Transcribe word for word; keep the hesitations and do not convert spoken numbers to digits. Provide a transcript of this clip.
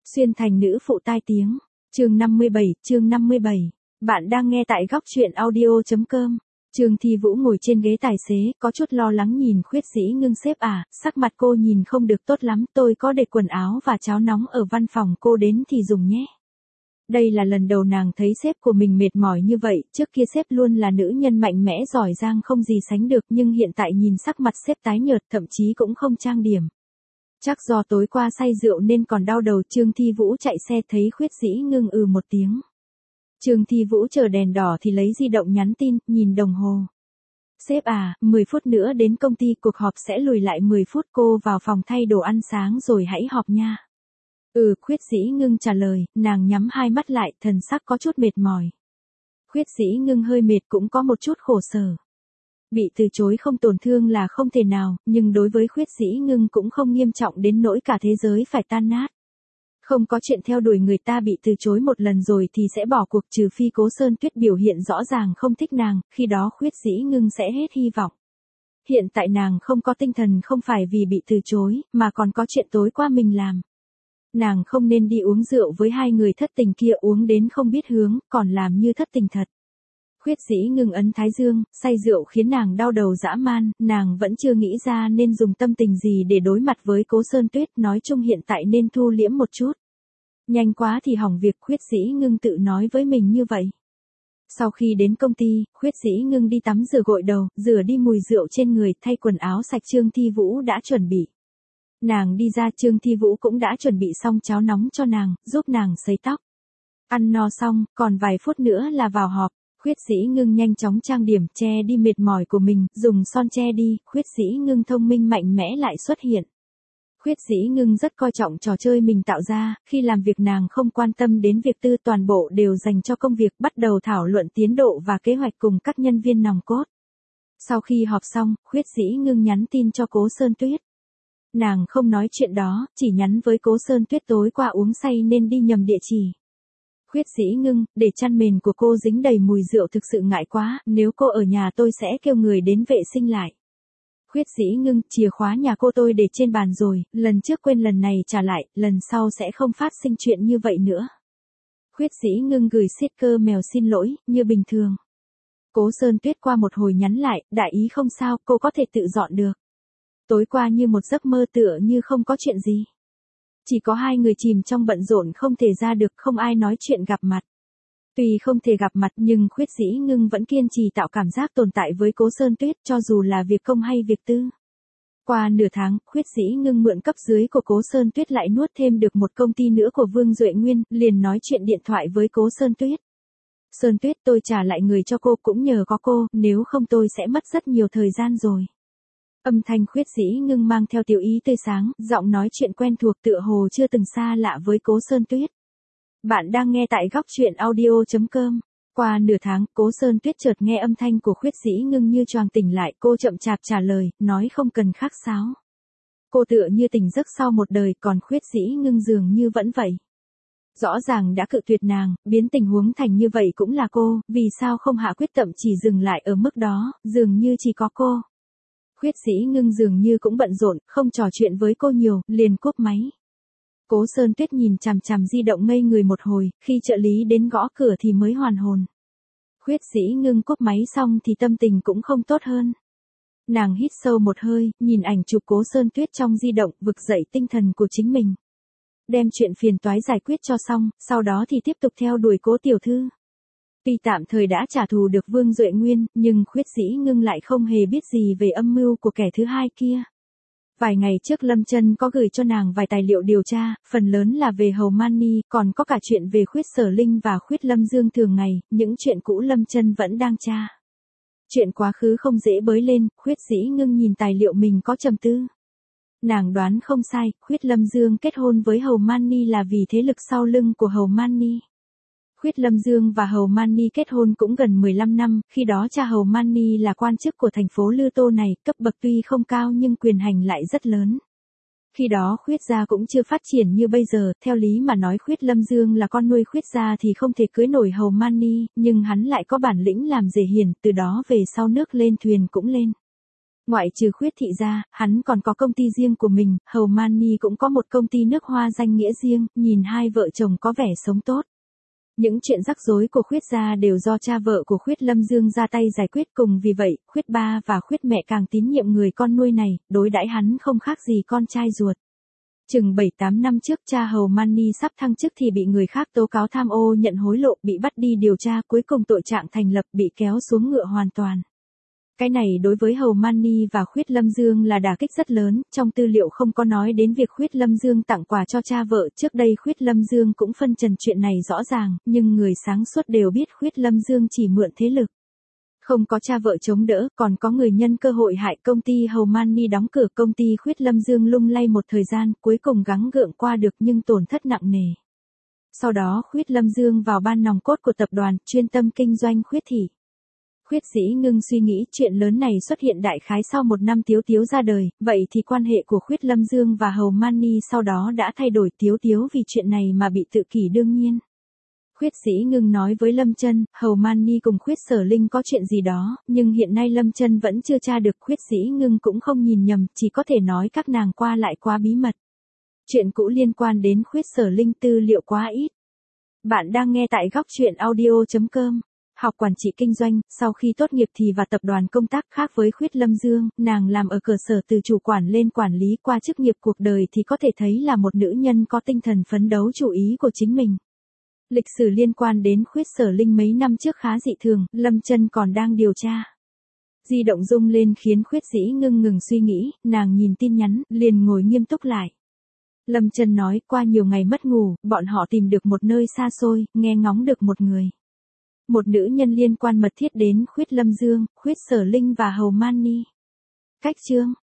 Xuyên thành nữ phụ tai tiếng. Chương năm mươi bảy, chương năm mươi bảy. Bạn đang nghe tại góc truyện audio chấm com. Trương Thi Vũ ngồi trên ghế tài xế, có chút lo lắng nhìn Khuyết Dĩ Ngưng sếp à, sắc mặt cô nhìn không được tốt lắm, tôi có để quần áo và cháo nóng ở văn phòng, cô đến thì dùng nhé. Đây là lần đầu nàng thấy sếp của mình mệt mỏi như vậy, trước kia sếp luôn là nữ nhân mạnh mẽ giỏi giang không gì sánh được, nhưng hiện tại nhìn sắc mặt sếp tái nhợt, thậm chí cũng không trang điểm. Chắc do tối qua say rượu nên còn đau đầu. Trương Thi Vũ chạy xe thấy Khuyết Dĩ Ngưng ừ một tiếng. Trương Thi Vũ chờ đèn đỏ thì lấy di động nhắn tin, nhìn đồng hồ. Sếp à, mười phút nữa đến công ty, cuộc họp sẽ lùi lại mười phút, cô vào phòng thay đồ ăn sáng rồi hãy họp nha. Ừ, Khuyết Dĩ Ngưng trả lời, nàng nhắm hai mắt lại, thần sắc có chút mệt mỏi. Khuyết Dĩ Ngưng hơi mệt cũng có một chút khổ sở. Bị từ chối không tổn thương là không thể nào, nhưng đối với Khuyết Dĩ Ngưng cũng không nghiêm trọng đến nỗi cả thế giới phải tan nát. Không có chuyện theo đuổi người ta bị từ chối một lần rồi thì sẽ bỏ cuộc, trừ phi Cố Sơn Tuyết biểu hiện rõ ràng không thích nàng, khi đó Khuyết Dĩ Ngưng sẽ hết hy vọng. Hiện tại nàng không có tinh thần không phải vì bị từ chối, mà còn có chuyện tối qua mình làm. Nàng không nên đi uống rượu với hai người thất tình kia, uống đến không biết hướng, còn làm như thất tình thật. Khuyết Dĩ Ngưng ấn thái dương, say rượu khiến nàng đau đầu dã man, nàng vẫn chưa nghĩ ra nên dùng tâm tình gì để đối mặt với Cố Sơn Tuyết, nói chung hiện tại nên thu liễm một chút. Nhanh quá thì hỏng việc, Khuyết Dĩ Ngưng tự nói với mình như vậy. Sau khi đến công ty, Khuyết Dĩ Ngưng đi tắm rửa gội đầu, rửa đi mùi rượu trên người, thay quần áo sạch. Trương Thi Vũ đã chuẩn bị. Nàng đi ra, Trương Thi Vũ cũng đã chuẩn bị xong cháo nóng cho nàng, giúp nàng sấy tóc. Ăn no xong, còn vài phút nữa là vào họp. Khuyết Dĩ Ngưng nhanh chóng trang điểm, che đi mệt mỏi của mình, dùng son che đi. Khuyết Dĩ Ngưng thông minh mạnh mẽ lại xuất hiện. Khuyết Dĩ Ngưng rất coi trọng trò chơi mình tạo ra, khi làm việc nàng không quan tâm đến việc tư, toàn bộ đều dành cho công việc, bắt đầu thảo luận tiến độ và kế hoạch cùng các nhân viên nòng cốt. Sau khi họp xong, Khuyết Dĩ Ngưng nhắn tin cho Cố Sơn Tuyết. Nàng không nói chuyện đó, chỉ nhắn với Cố Sơn Tuyết tối qua uống say nên đi nhầm địa chỉ. Khuyết Dĩ Ngưng, để chăn mền của cô dính đầy mùi rượu thực sự ngại quá, nếu cô ở nhà tôi sẽ kêu người đến vệ sinh lại. Khuyết Dĩ Ngưng, chìa khóa nhà cô tôi để trên bàn rồi, lần trước quên lần này trả lại, lần sau sẽ không phát sinh chuyện như vậy nữa. Khuyết Dĩ Ngưng gửi sticker mèo xin lỗi, như bình thường. Cố Sơn Tuyết qua một hồi nhắn lại, đại ý không sao, cô có thể tự dọn được. Tối qua như một giấc mơ, tựa như không có chuyện gì. Chỉ có hai người chìm trong bận rộn không thể ra được, không ai nói chuyện gặp mặt. Tuy không thể gặp mặt nhưng Khuyết Dĩ Ngưng vẫn kiên trì tạo cảm giác tồn tại với Cố Sơn Tuyết, cho dù là việc công hay việc tư. Qua nửa tháng, Khuyết Dĩ Ngưng mượn cấp dưới của Cố Sơn Tuyết lại nuốt thêm được một công ty nữa của Vương Duệ Nguyên, liền nói chuyện điện thoại với Cố Sơn Tuyết. Sơn Tuyết, tôi trả lại người cho cô cũng nhờ có cô, nếu không tôi sẽ mất rất nhiều thời gian rồi. Âm thanh Khuyết Dĩ Ngưng mang theo tiểu ý tươi sáng, giọng nói chuyện quen thuộc tựa hồ chưa từng xa lạ với Cố Sơn Tuyết. Bạn đang nghe tại góc truyện audio chấm com. Qua nửa tháng, Cố Sơn Tuyết chợt nghe âm thanh của Khuyết Dĩ Ngưng như choàng tỉnh lại, cô chậm chạp trả lời, nói không cần khách sáo. Cô tựa như tỉnh giấc sau một đời, còn Khuyết Dĩ Ngưng dường như vẫn vậy. Rõ ràng đã cự tuyệt nàng, biến tình huống thành như vậy cũng là cô, vì sao không hạ quyết tâm chỉ dừng lại ở mức đó, dường như chỉ có cô. Khuyết Dĩ Ngưng dường như cũng bận rộn, không trò chuyện với cô nhiều, liền cúp máy. Cố Sơn Tuyết nhìn chằm chằm di động ngây người một hồi, khi trợ lý đến gõ cửa thì mới hoàn hồn. Khuyết Dĩ Ngưng cúp máy xong thì tâm tình cũng không tốt hơn. Nàng hít sâu một hơi, nhìn ảnh chụp Cố Sơn Tuyết trong di động, vực dậy tinh thần của chính mình. Đem chuyện phiền toái giải quyết cho xong, sau đó thì tiếp tục theo đuổi Cố tiểu thư. Tuy tạm thời đã trả thù được Vương Duệ Nguyên, nhưng Khuyết Dĩ Ngưng lại không hề biết gì về âm mưu của kẻ thứ hai kia. Vài ngày trước Lâm Chân có gửi cho nàng vài tài liệu điều tra, phần lớn là về Hầu Mani, còn có cả chuyện về Khuyết Sở Linh và Khuyết Lâm Dương thường ngày, những chuyện cũ Lâm Chân vẫn đang tra. Chuyện quá khứ không dễ bới lên, Khuyết Dĩ Ngưng nhìn tài liệu mình có trầm tư. Nàng đoán không sai, Khuyết Lâm Dương kết hôn với Hầu Mani là vì thế lực sau lưng của Hầu Mani. Khuyết Lâm Dương và Hầu Mani kết hôn cũng gần mười lăm năm, khi đó cha Hầu Mani là quan chức của thành phố Lư Tô này, cấp bậc tuy không cao nhưng quyền hành lại rất lớn. Khi đó Khuyết gia cũng chưa phát triển như bây giờ, theo lý mà nói Khuyết Lâm Dương là con nuôi Khuyết gia thì không thể cưới nổi Hầu Mani, nhưng hắn lại có bản lĩnh làm rể hiền, từ đó về sau nước lên thuyền cũng lên. Ngoại trừ Khuyết thị ra, hắn còn có công ty riêng của mình, Hầu Mani cũng có một công ty nước hoa danh nghĩa riêng, nhìn hai vợ chồng có vẻ sống tốt. Những chuyện rắc rối của Khuyết gia đều do cha vợ của Khuyết Lâm Dương ra tay giải quyết, cùng vì vậy, Khuyết ba và Khuyết mẹ càng tín nhiệm người con nuôi này, đối đãi hắn không khác gì con trai ruột. Chừng bảy tám năm trước cha Hầu Mani sắp thăng chức thì bị người khác tố cáo tham ô nhận hối lộ, bị bắt đi điều tra, cuối cùng tội trạng thành lập, bị kéo xuống ngựa hoàn toàn. Cái này đối với Hầu Mani và Khuyết Lâm Dương là đả kích rất lớn, trong tư liệu không có nói đến việc Khuyết Lâm Dương tặng quà cho cha vợ, trước đây Khuyết Lâm Dương cũng phân trần chuyện này rõ ràng, nhưng người sáng suốt đều biết Khuyết Lâm Dương chỉ mượn thế lực. Không có cha vợ chống đỡ, còn có người nhân cơ hội hại công ty Hầu Mani đóng cửa, công ty Khuyết Lâm Dương lung lay một thời gian, cuối cùng gắng gượng qua được nhưng tổn thất nặng nề. Sau đó Khuyết Lâm Dương vào ban nòng cốt của tập đoàn, chuyên tâm kinh doanh Khuyết thị. Khuyết Dĩ Ngưng suy nghĩ chuyện lớn này xuất hiện đại khái sau một năm Tiếu Tiếu ra đời, vậy thì quan hệ của Khuyết Lâm Dương và Hầu Mani sau đó đã thay đổi. Tiếu Tiếu vì chuyện này mà bị tự kỷ đương nhiên. Khuyết Dĩ Ngưng nói với Lâm Chân, Hầu Mani cùng Khuyết Sở Linh có chuyện gì đó, nhưng hiện nay Lâm Chân vẫn chưa tra được. Khuyết Dĩ Ngưng cũng không nhìn nhầm, chỉ có thể nói các nàng qua lại quá bí mật. Chuyện cũ liên quan đến Khuyết Sở Linh tư liệu quá ít. Bạn đang nghe tại góc truyện audio chấm com. Học quản trị kinh doanh, sau khi tốt nghiệp thì vào tập đoàn công tác, khác với Khuyết Lâm Dương, nàng làm ở cơ sở từ chủ quản lên quản lý, qua chức nghiệp cuộc đời thì có thể thấy là một nữ nhân có tinh thần phấn đấu chủ ý của chính mình. Lịch sử liên quan đến Khuyết Sở Linh mấy năm trước khá dị thường, Lâm Chân còn đang điều tra. Di động rung lên khiến Khuyết Dĩ Ngưng ngừng suy nghĩ, nàng nhìn tin nhắn, liền ngồi nghiêm túc lại. Lâm Chân nói, qua nhiều ngày mất ngủ, bọn họ tìm được một nơi xa xôi, nghe ngóng được một người. Một nữ nhân liên quan mật thiết đến Khuyết Lâm Dương, Khuyết Sở Linh và Hầu Mani. Cách chương